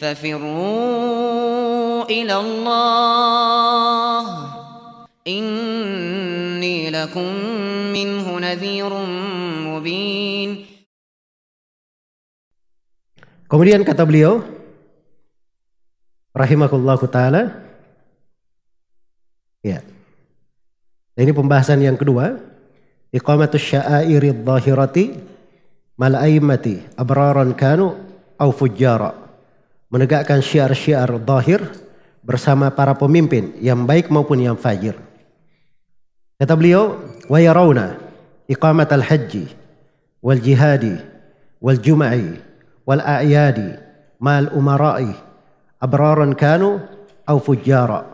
ففروا إلى الله إني لكم منه نذير مبين. Kemudian kata beliau rahimahullahu ta'ala, ya, ini pembahasan yang kedua, iqamatus sya'airid dhahirati mal a'immati abraran kanu au fujjara, menegakkan syiar-syiar zahir bersama para pemimpin yang baik maupun yang fajir. Kata beliau, wa yarawna iqamatal haji wal jihadi wal jum'i wal a'yadi mal umara'i abraran kanu au fujjara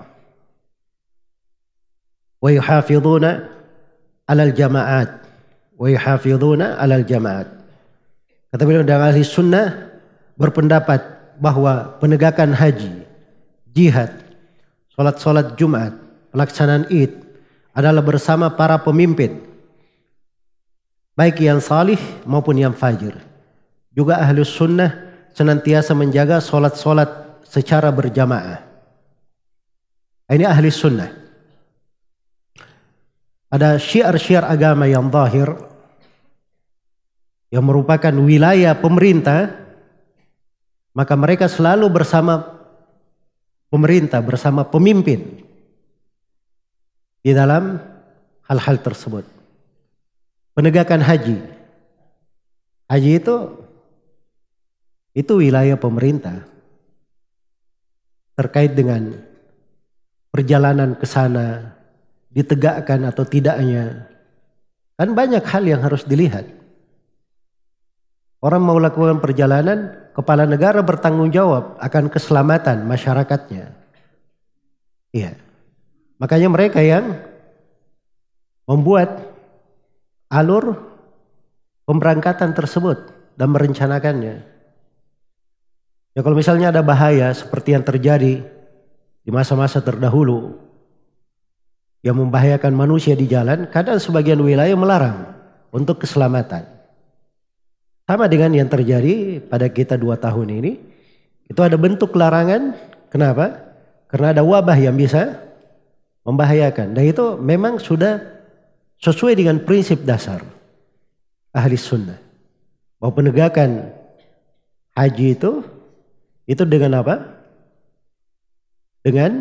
wa yuhafidhuna alal jama'at wa yuhafidhuna alal jama'at. Kata beliau, dan ahli sunnah berpendapat bahwa penegakan haji, jihad, sholat Jumat, pelaksanaan Id adalah bersama para pemimpin, baik yang salih maupun yang fajir. Juga ahli sunnah senantiasa menjaga sholat secara berjamaah. Ini ahli sunnah. Ada syiar-syiar agama yang zahir, yang merupakan wilayah pemerintah, maka mereka selalu bersama pemerintah, bersama pemimpin di dalam hal-hal tersebut. Penegakan haji itu wilayah pemerintah, terkait dengan perjalanan ke sana, ditegakkan atau tidaknya, kan banyak hal yang harus dilihat. Orang mau lakukan perjalanan, kepala negara bertanggung jawab akan keselamatan masyarakatnya. Iya. Makanya mereka yang membuat alur pemberangkatan tersebut dan merencanakannya. Ya, kalau misalnya ada bahaya seperti yang terjadi di masa-masa terdahulu yang membahayakan manusia di jalan, kadang sebagian wilayah melarang untuk keselamatan. Sama dengan yang terjadi pada kita 2 tahun ini, itu ada bentuk larangan. Kenapa? Karena ada wabah yang bisa membahayakan. Dan itu memang sudah sesuai dengan prinsip dasar ahli sunnah, bahwa penegakan haji itu dengan apa? Dengan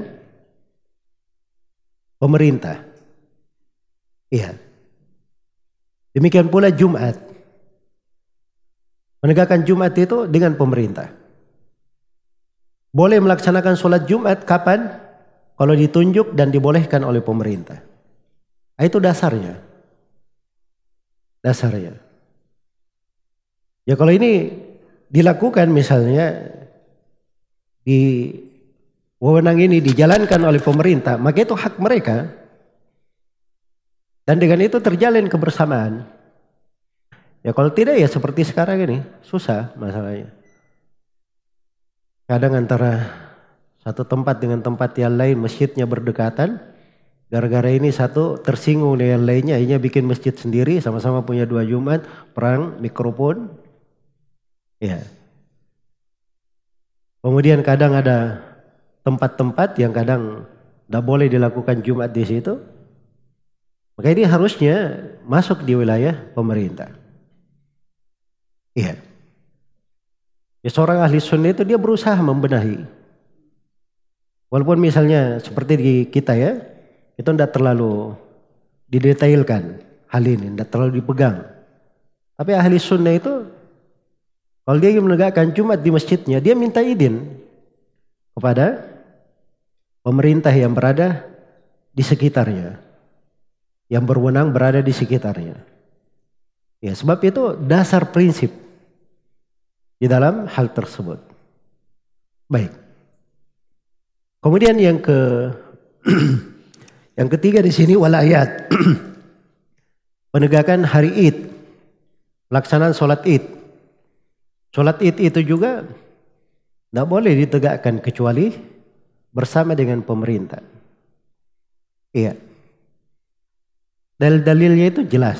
pemerintah. Iya. Demikian pula Jumat. Menegakkan Jumat itu dengan pemerintah. Boleh melaksanakan sholat Jumat kapan? Kalau ditunjuk dan dibolehkan oleh pemerintah. Itu dasarnya. Dasarnya. Ya, kalau ini dilakukan misalnya di wewenang ini dijalankan oleh pemerintah, maka itu hak mereka. Dan dengan itu terjalin kebersamaan. Ya, kalau tidak ya seperti sekarang ini, susah masalahnya. Kadang antara satu tempat dengan tempat yang lain masjidnya berdekatan, gara-gara ini satu tersinggung dengan lainnya, akhirnya bikin masjid sendiri, sama-sama punya 2 Jumat, perang mikrofon. Ya. Kemudian kadang ada tempat-tempat yang kadang tidak boleh dilakukan Jumat di situ. Maka ini harusnya masuk di wilayah pemerintah. Iya. Ya, seorang ahli sunnah itu dia berusaha membenahi. Walaupun misalnya seperti di kita ya, itu tidak terlalu didetailkan hal ini, tidak terlalu dipegang. Tapi ahli sunnah itu kalau dia ingin menegakkan Jumat di masjidnya, dia minta izin kepada pemerintah yang berada di sekitarnya, yang berwenang berada di sekitarnya. Ya, sebab itu dasar prinsip di dalam hal tersebut. Baik. Kemudian yang ketiga di sini walayat. Penegakan hari Id, pelaksanaan sholat Id. Sholat Id itu juga tidak boleh ditegakkan kecuali bersama dengan pemerintah. Iya. Dalil-dalilnya itu jelas.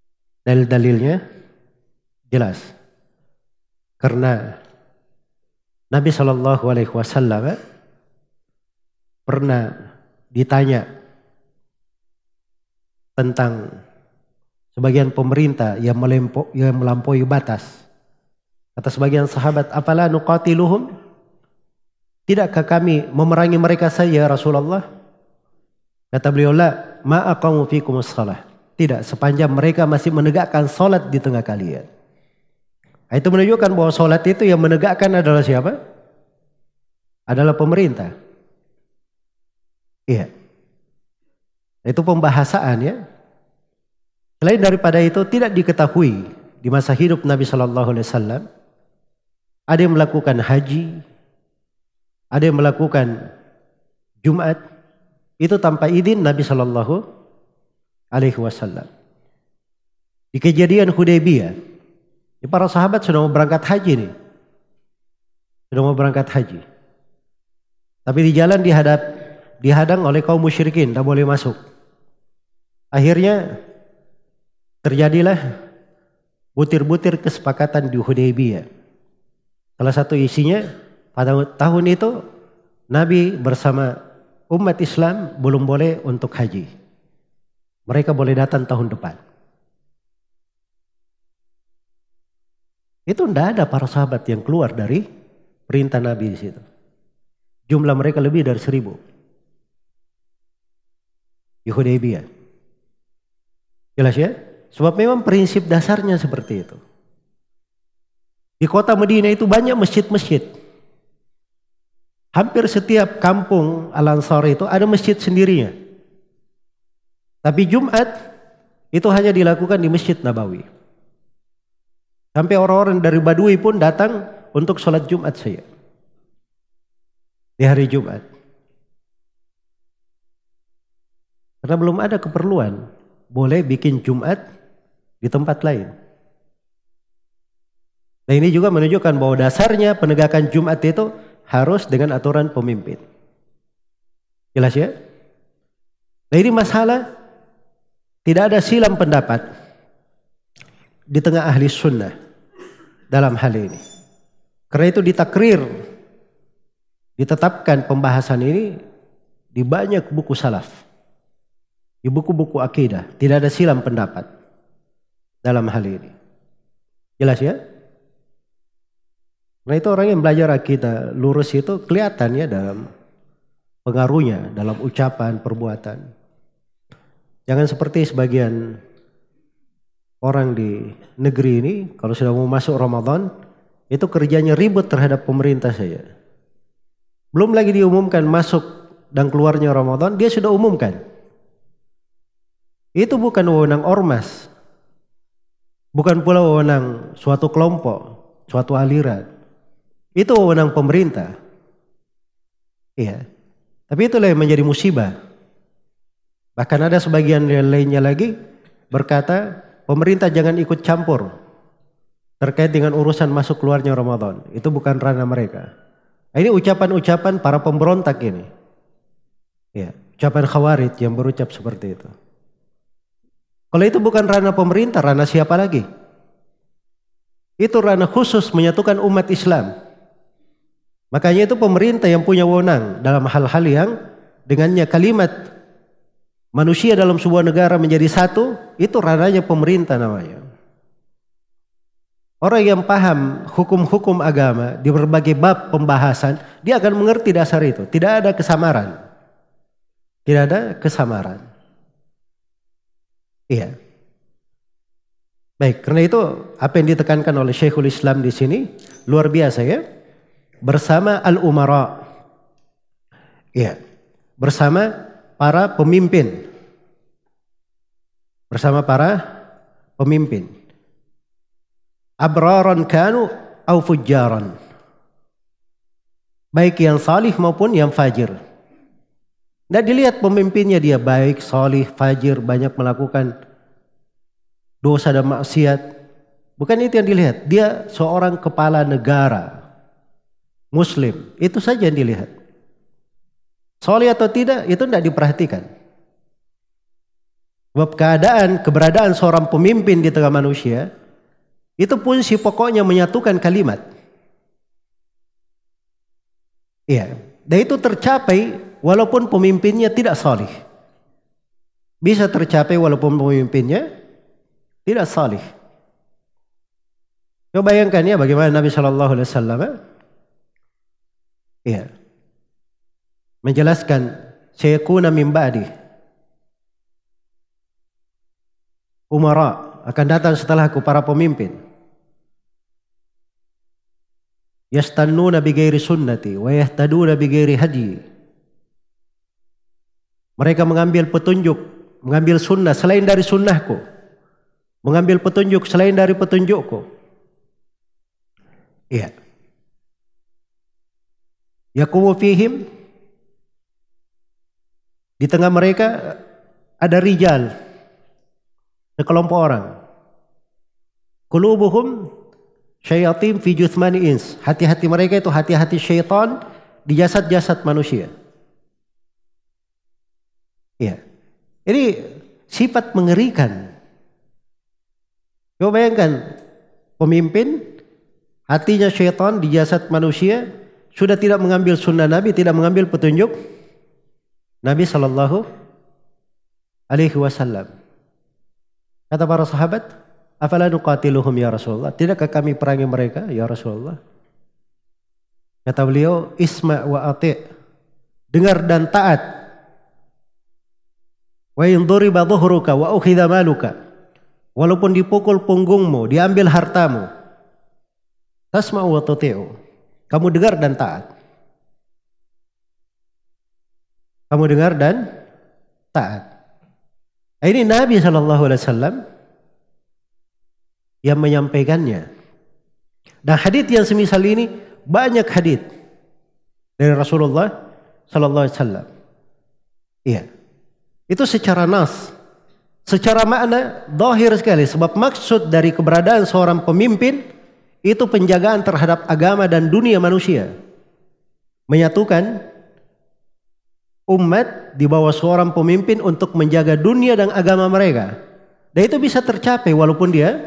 Dalil-dalilnya jelas. Karena Nabi SAW pernah ditanya tentang sebagian pemerintah yang melampaui batas. Kata sebagian sahabat, "Afala nuqatiluhum?" Tidakkah kami memerangi mereka saja, Rasulullah? Kata beliau, "La ma aqamu fikumus shalah." Tidak, sepanjang mereka masih menegakkan salat di tengah kalian. Itu menunjukkan bahwa salat itu yang menegakkan adalah siapa? Adalah pemerintah. Iya. Itu pembahasan ya. Selain daripada itu tidak diketahui di masa hidup Nabi Shallallahu Alaihi Wasallam ada yang melakukan haji, ada yang melakukan Jumat itu tanpa izin Nabi Shallallahu Alaihi Wasallam. Di kejadian Hudaybiyah, para sahabat sudah mau berangkat haji nih, sudah mau berangkat haji, tapi di jalan dihadang oleh kaum musyrikin, tak boleh masuk. Akhirnya terjadilah butir-butir kesepakatan di Hudaybiyah. Salah satu isinya pada tahun itu Nabi bersama umat Islam belum boleh untuk haji. Mereka boleh datang tahun depan. Itu tidak ada para sahabat yang keluar dari perintah Nabi di situ. Jumlah mereka lebih dari 1000. Di Hudaybiyah. Jelas ya? Sebab memang prinsip dasarnya seperti itu. Di kota Madinah itu banyak masjid-masjid. Hampir setiap kampung Al-Ansar itu ada masjid sendirinya. Tapi Jumat itu hanya dilakukan di Masjid Nabawi. Sampai orang-orang dari Badui pun datang untuk sholat Jumat saja. Di hari Jumat. Karena belum ada keperluan. Boleh bikin Jumat di tempat lain. Nah ini juga menunjukkan bahwa dasarnya penegakan Jumat itu harus dengan aturan pemimpin. Jelas ya? Nah ini masalah tidak ada silang pendapat di tengah ahli sunnah dalam hal ini. Karena itu ditakrir, ditetapkan pembahasan ini di banyak buku salaf. Di buku-buku akidah. Tidak ada silang pendapat dalam hal ini. Jelas ya? Nah itu orang yang belajar akidah lurus itu kelihatan ya dalam pengaruhnya, dalam ucapan, perbuatan. Jangan seperti sebagian orang di negeri ini, kalau sudah mau masuk Ramadan, itu kerjanya ribut terhadap pemerintah saja. Belum lagi diumumkan masuk dan keluarnya Ramadan, dia sudah umumkan. Itu bukan wewenang ormas. Bukan pula wewenang suatu kelompok, suatu aliran. Itu wewenang pemerintah. Iya. Tapi itulah yang menjadi musibah. Bahkan ada sebagian lainnya lagi berkata, pemerintah jangan ikut campur terkait dengan urusan masuk keluarnya Ramadan. Itu bukan ranah mereka. Ini ucapan-ucapan para pemberontak ini. Ya, ucapan Khawarij yang berucap seperti itu. Kalau itu bukan ranah pemerintah, ranah siapa lagi? Itu ranah khusus menyatukan umat Islam. Makanya itu pemerintah yang punya wewenang dalam hal-hal yang dengannya kalimat manusia dalam sebuah negara menjadi satu, itu ranahnya pemerintah namanya. Orang yang paham hukum-hukum agama di berbagai bab pembahasan, dia akan mengerti dasar itu. Tidak ada kesamaran. Tidak ada kesamaran. Iya. Baik, karena itu apa yang ditekankan oleh Syekhul Islam di sini luar biasa ya. Bersama al-umara. Iya. Bersama para pemimpin. Bersama para pemimpin. Abraran kanu au fujjaran. Baik yang salih maupun yang fajir. Nah dilihat pemimpinnya dia baik, salih, fajir, banyak melakukan dosa dan maksiat. Bukan itu yang dilihat. Dia seorang kepala negara. Muslim. Itu saja yang dilihat. Salih atau tidak itu tidak diperhatikan. Sebab keberadaan seorang pemimpin di tengah manusia itu fungsi pokoknya menyatukan kalimat. Iya. Dan itu tercapai walaupun pemimpinnya tidak salih. Bisa tercapai walaupun pemimpinnya tidak salih. Coba bayangkan ya bagaimana Nabi Shallallahu Alaihi Wasallam menjelaskan sayakuna min ba'di umara, akan datang setelahku para pemimpin. Yastannuna bi ghairi sunnati wa yahtaduna bi ghairi hadi. Mereka mengambil petunjuk, mengambil sunnah selain dari sunnahku, mengambil petunjuk selain dari petunjukku. Iya. Yaqumu fihim, di tengah mereka ada rijal, sekelompok orang. Qulubuhum syayatin fi juthmani ins. Hati-hati mereka itu hati-hati syaitan di jasad-jasad manusia. Iya. Ini sifat mengerikan. Coba bayangkan, pemimpin hatinya syaitan di jasad manusia, sudah tidak mengambil sunnah Nabi, tidak mengambil petunjuk Nabi Sallallahu Alaihi Wasallam. Kata para sahabat, afala nuqatiluhum ya Rasulullah, tidakkah kami perangi mereka ya Rasulullah? Kata beliau, isma' wa ati', dengar dan taat. Wa in duriba dhuhruka wa ukhidha maluka, walaupun dipukul punggungmu, diambil hartamu, tasma'u wa tuti'u, kamu dengar dan taat. Kamu dengar dan taat. Ini Nabi SAW yang menyampaikannya. Dan hadits yang semisal ini banyak hadits dari Rasulullah SAW. Iya. Itu secara nas, secara makna zahir sekali. Sebab maksud dari keberadaan seorang pemimpin itu penjagaan terhadap agama dan dunia manusia. Menyatukan umat di bawah seorang pemimpin untuk menjaga dunia dan agama mereka. Dan itu bisa tercapai walaupun dia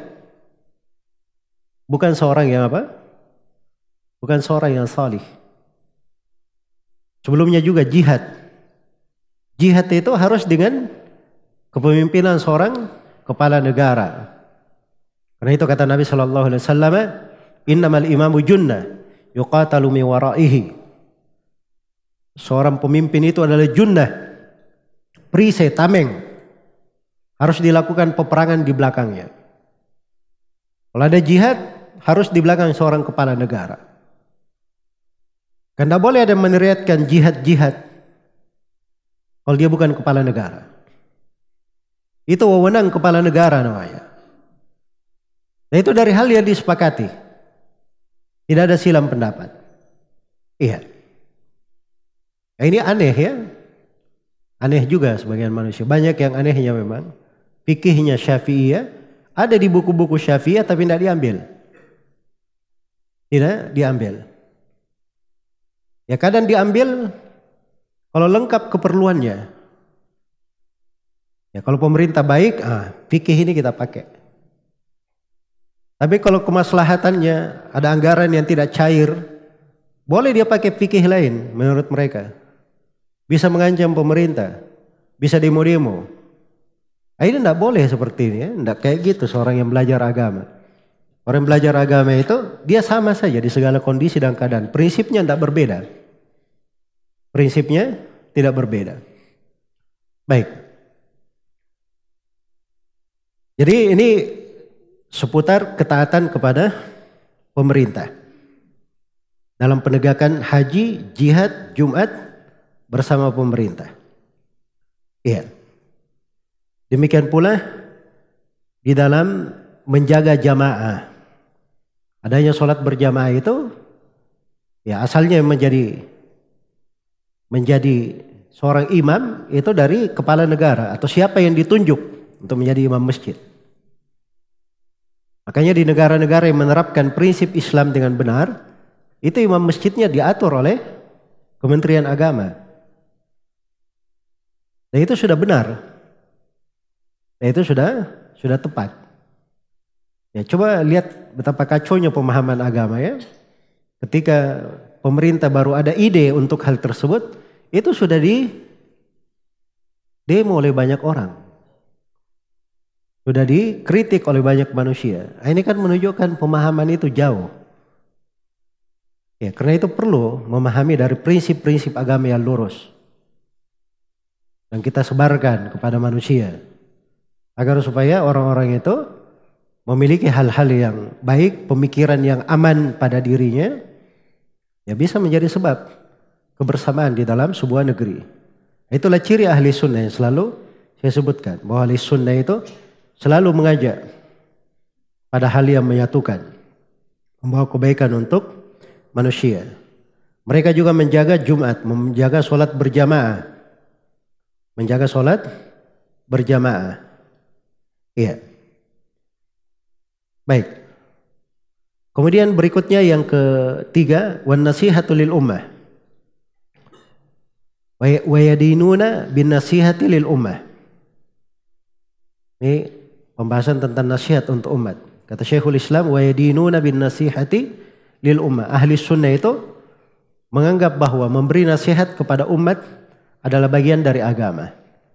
bukan seorang yang apa? Bukan seorang yang salih. Sebelumnya juga jihad. Jihad itu harus dengan kepemimpinan seorang kepala negara. Karena itu kata Nabi Sallallahu Alaihi Wasallam, innamal imamu junnah yuqatalu min waraihi. Seorang pemimpin itu adalah junnah, perisai, tameng, harus dilakukan peperangan di belakangnya. Kalau ada jihad, harus di belakang seorang kepala negara. Karena boleh ada meneriakkan jihad-jihad kalau dia bukan kepala negara. Itu wewenang kepala negara namanya. Dan itu dari hal yang disepakati. Tidak ada silam pendapat. Iya. Nah, ini aneh ya. Aneh juga sebagian manusia. Banyak yang anehnya memang. Fikihnya Syafi'iyah. Ada di buku-buku Syafi'iyah tapi tidak diambil. Tidak diambil. Ya kadang diambil kalau lengkap keperluannya. Ya kalau pemerintah baik, fikih ini kita pakai. Tapi kalau kemaslahatannya ada anggaran yang tidak cair, boleh dia pakai fikih lain menurut mereka. Bisa mengancam pemerintah, bisa demo-demo. Ini tidak boleh seperti ini ya, tidak kayak gitu seorang yang belajar agama. Orang yang belajar agama itu dia sama saja di segala kondisi dan keadaan. Prinsipnya tidak berbeda. Prinsipnya tidak berbeda. Baik. Jadi ini seputar ketaatan kepada pemerintah. Dalam penegakan haji, jihad, Jumat bersama pemerintah. Iya. Demikian pula di dalam menjaga jamaah. Adanya sholat berjamaah itu ya asalnya menjadi seorang imam itu dari kepala negara atau siapa yang ditunjuk untuk menjadi imam masjid. Makanya di negara-negara yang menerapkan prinsip Islam dengan benar, itu imam masjidnya diatur oleh Kementerian Agama. Dan itu sudah benar. Dan itu sudah tepat. Ya coba lihat betapa kacaunya pemahaman agama ya. Ketika pemerintah baru ada ide untuk hal tersebut, itu sudah demo oleh banyak orang. Sudah dikritik oleh banyak manusia. Ini kan menunjukkan pemahaman itu jauh. Ya, karena itu perlu memahami dari prinsip-prinsip agama yang lurus. Dan kita sebarkan kepada manusia. Agar supaya orang-orang itu memiliki hal-hal yang baik, pemikiran yang aman pada dirinya. Ya bisa menjadi sebab kebersamaan di dalam sebuah negeri. Itulah ciri ahli sunnah yang selalu saya sebutkan. Bahwa ahli sunnah itu selalu mengajak pada hal yang menyatukan. Membawa kebaikan untuk manusia. Mereka juga menjaga Jumat, menjaga sholat berjamaah. Menjaga sholat berjamaah. Iya. Baik. Kemudian berikutnya yang ketiga, wan nasihatu lil ummah. Wa yadinuna bin nasihati lil ummah. Ini pembahasan tentang nasihat untuk umat. Kata Syekhul Islam, wa yadinuna bin nasihati lil ummah. Ahli sunnah itu menganggap bahwa memberi nasihat kepada umat adalah bagian dari agama.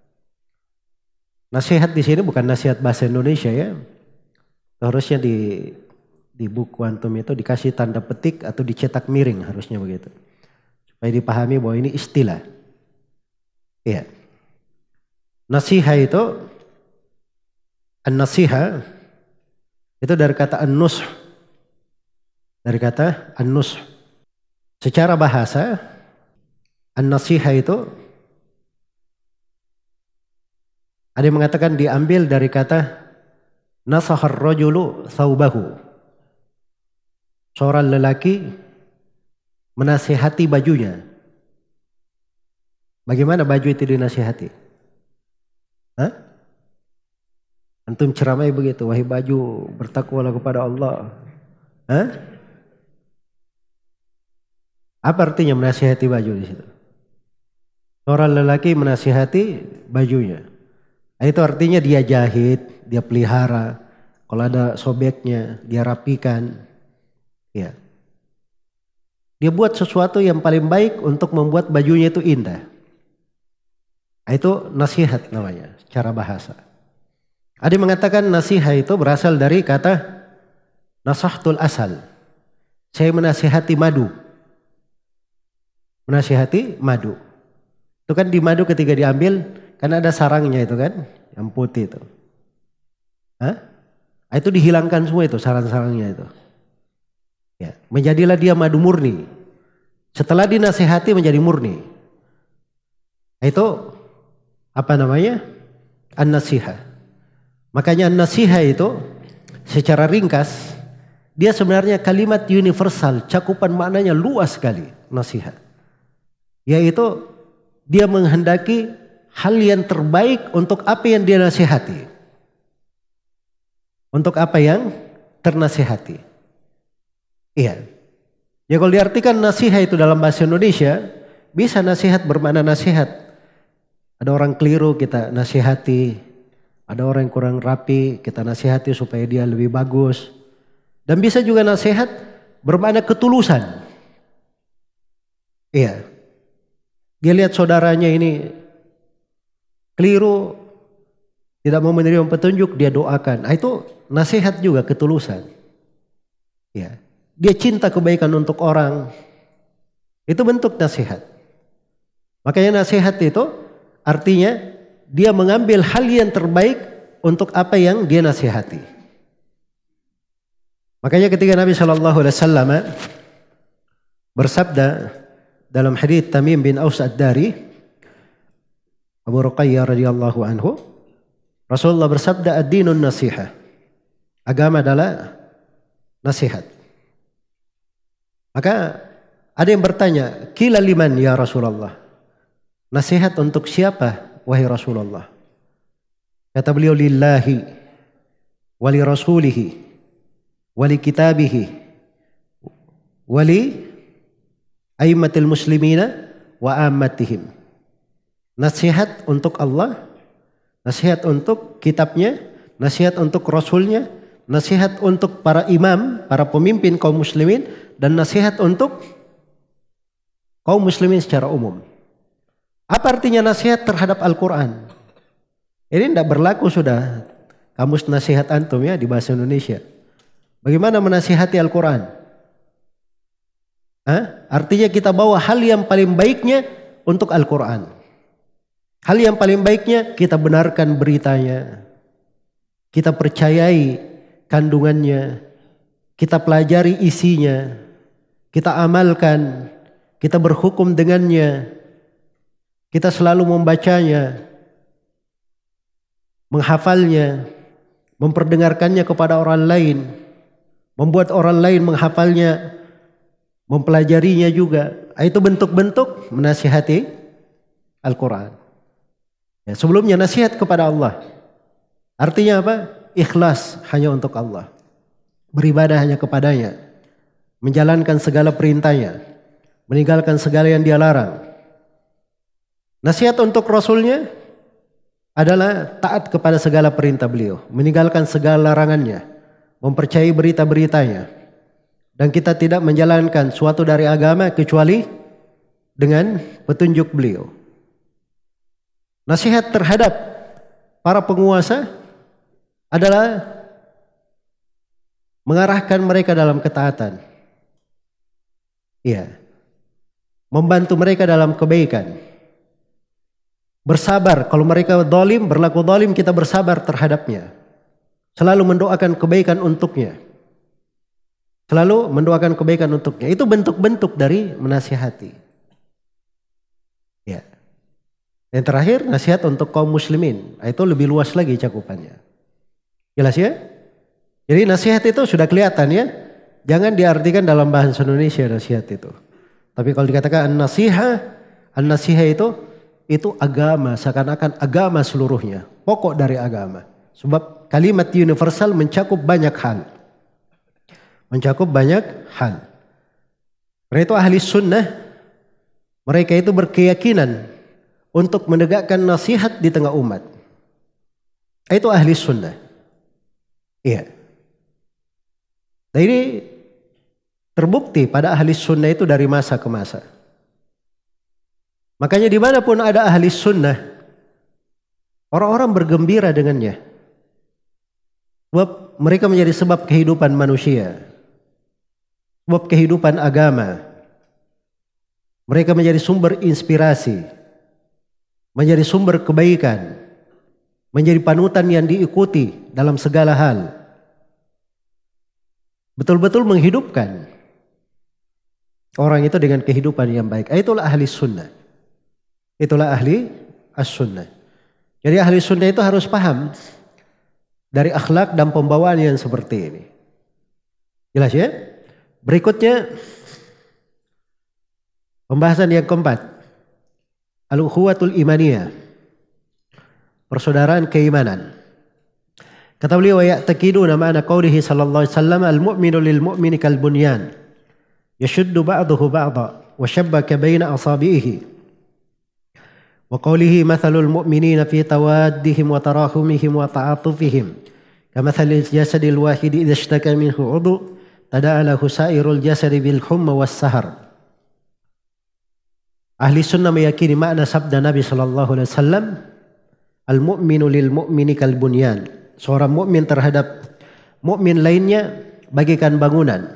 Nasihat di sini bukan nasihat bahasa Indonesia ya. Harusnya di buku antum itu dikasih tanda petik atau dicetak miring, harusnya begitu. Supaya dipahami bahwa ini istilah. Iya. Nasiha itu, an-nasiha itu dari kata an-nush. Dari kata an-nush. Secara bahasa, an-nasiha itu ada yang mengatakan diambil dari kata nasahar rajulu thawbahu. Seorang lelaki menasihati bajunya. Bagaimana baju itu dinasihati? Hah? Antum ceramai begitu, wahai baju, bertakwalah kepada Allah. Hah? Apa artinya menasihati baju di situ? Seorang lelaki menasihati bajunya. Itu artinya dia jahit, dia pelihara. Kalau ada sobeknya, dia rapikan. Ya. Dia buat sesuatu yang paling baik untuk membuat bajunya itu indah. Itu nasihat namanya, secara bahasa. Ada yang mengatakan nasihat itu berasal dari kata nasahtul asal. Saya menasihati madu. Menasihati madu. Itu kan di madu ketika diambil, kan ada sarangnya itu kan, yang putih itu. Hah? Itu dihilangkan semua itu, sarang-sarangnya itu. Ya, menjadilah dia madu murni. Setelah dinasihati menjadi murni. Itu apa namanya? An-nasiha. Makanya an-nasiha itu secara ringkas, dia sebenarnya kalimat universal, cakupan maknanya luas sekali, nasihat. Yaitu dia menghendaki hal yang terbaik untuk apa yang dia nasihati. Untuk apa yang ternasihati. Iya. Ya kalau diartikan nasihat itu dalam bahasa Indonesia, bisa nasihat bermakna nasihat. Ada orang keliru kita nasihati. Ada orang yang kurang rapi kita nasihati supaya dia lebih bagus. Dan bisa juga nasihat bermakna ketulusan. Iya. Dia lihat saudaranya ini keliru, tidak mau menerima petunjuk, dia doakan. Itu nasihat juga ketulusan. Ya. Dia cinta kebaikan untuk orang. Itu bentuk nasihat. Makanya nasihat itu artinya dia mengambil hal yang terbaik untuk apa yang dia nasihati. Makanya ketika Nabi SAW bersabda dalam hadits Tamim bin Aus ad-Dari, Abu Ruqayyah radhiyallahu anhu, Rasulullah bersabda ad-dinun nasiha. Agama adalah nasihat. Maka ada yang bertanya, qila liman ya Rasulullah? Nasihat untuk siapa wahai Rasulullah? Kata beliau, lillahi wa li rasulihi wa li kitabihi wa li aimmatil muslimina wa ammatihim. Nasihat untuk Allah, nasihat untuk kitabnya, nasihat untuk rasulnya, nasihat untuk para imam, para pemimpin kaum muslimin, dan nasihat untuk kaum muslimin secara umum. Apa artinya nasihat terhadap Al-Quran? Ini tidak berlaku sudah kamus nasihat antum ya di bahasa Indonesia. Bagaimana menasihati Al-Quran? Artinya kita bawa hal yang paling baiknya untuk Al-Quran. Hal yang paling baiknya kita benarkan beritanya. Kita percayai kandungannya. Kita pelajari isinya. Kita amalkan. Kita berhukum dengannya. Kita selalu membacanya. Menghafalnya. Memperdengarkannya kepada orang lain. Membuat orang lain menghafalnya. Mempelajarinya juga. Itu bentuk-bentuk menasihati Al-Quran. Ya, sebelumnya nasihat kepada Allah. Artinya apa? Ikhlas hanya untuk Allah. Beribadah hanya kepadanya. Menjalankan segala perintahnya. Meninggalkan segala yang dia larang. Nasihat untuk Rasulnya adalah taat kepada segala perintah beliau. Meninggalkan segala larangannya. Mempercayai berita-beritanya. Dan kita tidak menjalankan suatu dari agama kecuali dengan petunjuk beliau. Nasihat terhadap para penguasa adalah mengarahkan mereka dalam ketaatan. Iya. Membantu mereka dalam kebaikan. Bersabar. Kalau mereka zalim, berlaku zalim, kita bersabar terhadapnya. Selalu mendoakan kebaikan untuknya. Selalu mendoakan kebaikan untuknya. Itu bentuk-bentuk dari menasihati. Ya. Yang terakhir, nasihat untuk kaum muslimin. Itu lebih luas lagi cakupannya. Jelas ya? Jadi nasihat itu sudah kelihatan ya. Jangan diartikan dalam bahasa Indonesia nasihat itu. Tapi kalau dikatakan an-nasihah itu agama. Seakan-akan agama seluruhnya. Pokok dari agama. Sebab kalimat universal mencakup banyak hal. Mencakup banyak hal. Karena itu ahli sunnah. Mereka itu berkeyakinan untuk menegakkan nasihat di tengah umat. Itu ahli sunnah. Iya. Dan ini terbukti pada ahli sunnah itu dari masa ke masa. Makanya dimanapun ada ahli sunnah, orang-orang bergembira dengannya. Sebab mereka menjadi sebab kehidupan manusia. Sebab kehidupan agama. Mereka menjadi sumber inspirasi. Menjadi sumber kebaikan. Menjadi panutan yang diikuti dalam segala hal. Betul-betul menghidupkan orang itu dengan kehidupan yang baik. Itulah ahli sunnah. Itulah ahli as-sunnah. Jadi ahli sunnah itu harus paham dari akhlak dan pembawaan yang seperti ini. Jelas ya? Berikutnya pembahasan yang keempat. Al-ukhuwatul imaniyah. Persaudaraan keimanan. Kata beliau, ya'taqiduna ma'ana qawlihi sallallahu alaihi wasallam al-mu'minu lil mu'mini kal bunyan yashuddu ba'dahu ba'dha wa shabbaka baina asabihi wa qawlihi mathalul mu'minina fi tawaddihim wa tarahumihim wa ta'atufihim kamathalil jasadil wahidi idza ishtaka minhu 'udhu tada'a lahu sa'irul jasadi bil humma was sahar. Ahli sunnah meyakini makna sabda Nabi sallallahu alaihi wasallam al-mu'minu lil mu'mini kal bunyan. Seorang mukmin terhadap mukmin lainnya bagaikan bangunan.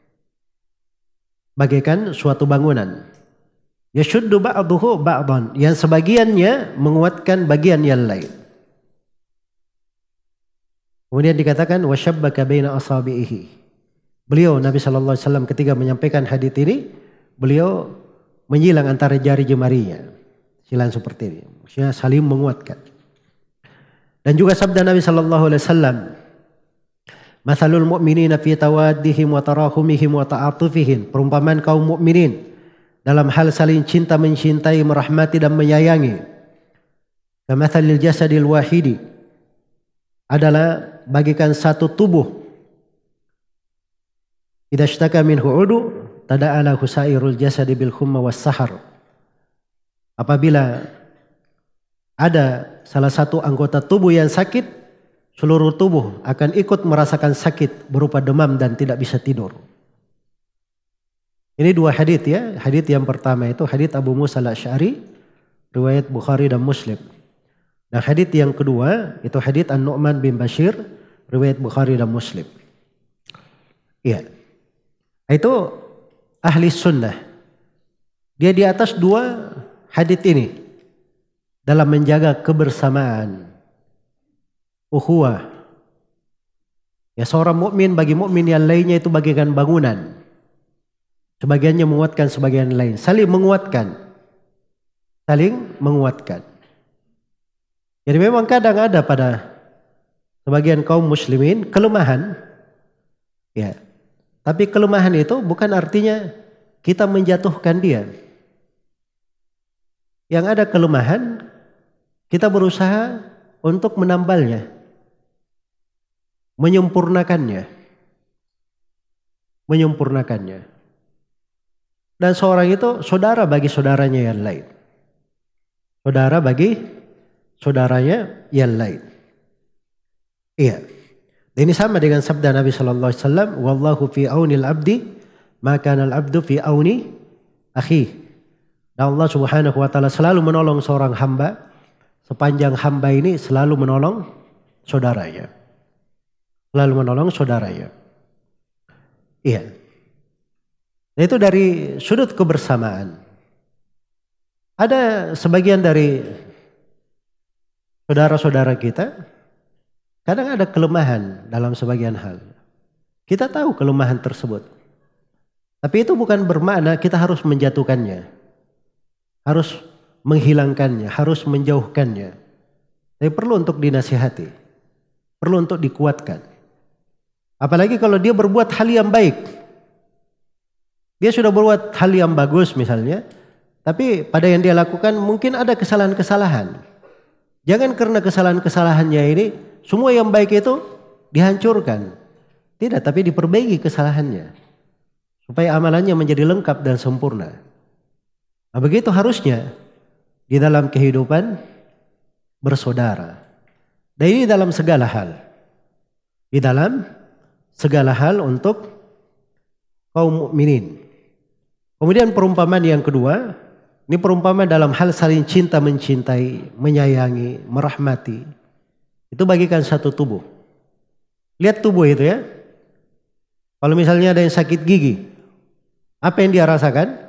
Bagaikan suatu bangunan. Yashuddu ba'duhu ba'dan. Yang sebagiannya menguatkan bagian yang lain. Kemudian dikatakan wasyabbaka baina asabihi. Beliau Nabi sallallahu alaihi wasallam ketika menyampaikan hadits ini, beliau menyilang antara jari jemarinya. Silang seperti ini. Maksudnya saling menguatkan. Dan juga sabda Nabi sallallahu alaihi wasallam, "Matsalul mu'minina fi tawaddihim wa tarahumihim wa ta'atufihim." Perumpamaan kaum mukminin dalam hal saling cinta mencintai, merahmati dan menyayangi. Kamatsalil jasadil wahidi. Adalah bagikan satu tubuh. Idza ishtaka minhu 'udhu tada'a lahu sa'irul jasadi bil humma was sahar. Apabila ada salah satu anggota tubuh yang sakit, seluruh tubuh akan ikut merasakan sakit berupa demam dan tidak bisa tidur. Ini dua hadits ya. Hadits yang pertama itu hadits Abu Musa al-Asy'ari, riwayat Bukhari dan Muslim. Dan hadits yang kedua itu hadits An-Nu'man bin Bashir, riwayat Bukhari dan Muslim. Iya. Itu ahli sunnah. Dia di atas dua hadits ini dalam menjaga kebersamaan, ukhuwah. Ya, seorang mukmin bagi mukmin yang lainnya itu bagaikan bangunan. Sebagiannya menguatkan sebagian lain. Saling menguatkan. Saling menguatkan. Jadi memang kadang ada pada sebagian kaum muslimin kelemahan. Ya. Tapi kelemahan itu bukan artinya kita menjatuhkan dia. Yang ada kelemahan, kita berusaha untuk menambalnya. Menyempurnakannya. Menyempurnakannya. Dan seorang itu saudara bagi saudaranya yang lain. Saudara bagi saudaranya yang lain. Iya. Ini sama dengan sabda Nabi sallallahu alaihi wasallam, "Wallahu fi aunil abdi, ma kana al-abdu fi auni akhi." Dan Allah Subhanahu wa taala selalu menolong seorang hamba sepanjang hamba ini selalu menolong saudaranya. Selalu menolong saudaranya. Iya. Nah, itu dari sudut kebersamaan. Ada sebagian dari saudara-saudara kita, kadang ada kelemahan dalam sebagian hal. Kita tahu kelemahan tersebut. Tapi itu bukan bermakna kita harus menjatuhkannya. Harus menghilangkannya, harus menjauhkannya. Tapi perlu untuk dinasihati. Perlu untuk dikuatkan. Apalagi kalau dia berbuat hal yang baik. Dia sudah berbuat hal yang bagus misalnya, tapi pada yang dia lakukan mungkin ada kesalahan-kesalahan. Jangan karena kesalahan-kesalahannya ini, semua yang baik itu dihancurkan. Tidak, tapi diperbaiki kesalahannya. Supaya amalannya menjadi lengkap dan sempurna. Nah, begitu harusnya di dalam kehidupan bersaudara. Dan ini dalam segala hal. Di dalam segala hal untuk kaum mukminin. Kemudian perumpamaan yang kedua, ini perumpamaan dalam hal saling cinta mencintai, menyayangi, merahmati. Itu bagikan satu tubuh. Lihat tubuh itu ya. Kalau misalnya ada yang sakit gigi, apa yang dia rasakan?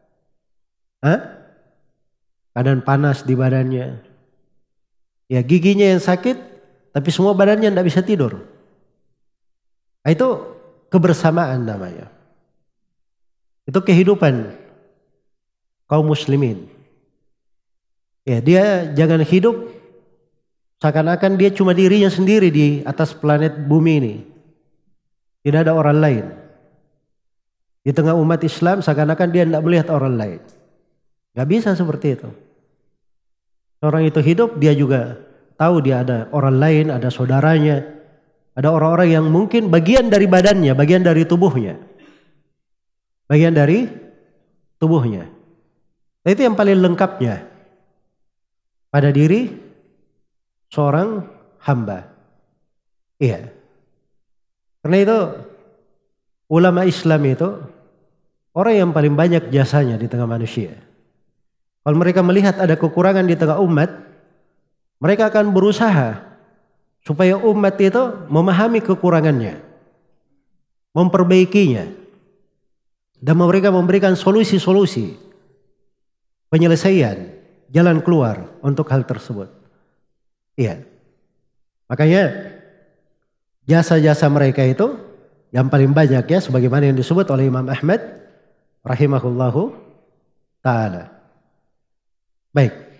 Keadaan panas di badannya. Ya, giginya yang sakit, tapi semua badannya tidak bisa tidur. Nah, itu kebersamaan namanya. Itu kehidupan kaum muslimin. Ya, dia jangan hidup seakan-akan dia cuma dirinya sendiri di atas planet bumi ini. Tidak ada orang lain. Di tengah umat Islam seakan-akan dia tidak melihat orang lain. Gak bisa seperti itu. Orang itu hidup, dia juga tahu dia ada orang lain, ada saudaranya. Ada orang-orang yang mungkin bagian dari badannya, bagian dari tubuhnya. Bagian dari tubuhnya. Nah, itu yang paling lengkapnya pada diri seorang hamba. Iya. Karena itu ulama Islam itu orang yang paling banyak jasanya di tengah manusia. Kalau mereka melihat ada kekurangan di tengah umat, mereka akan berusaha supaya umat itu memahami kekurangannya, memperbaikinya. Dan mereka memberikan solusi-solusi penyelesaian, jalan keluar untuk hal tersebut. Iya. Makanya jasa-jasa mereka itu yang paling banyak ya, sebagaimana yang disebut oleh Imam Ahmad rahimahullahu ta'ala. Baik.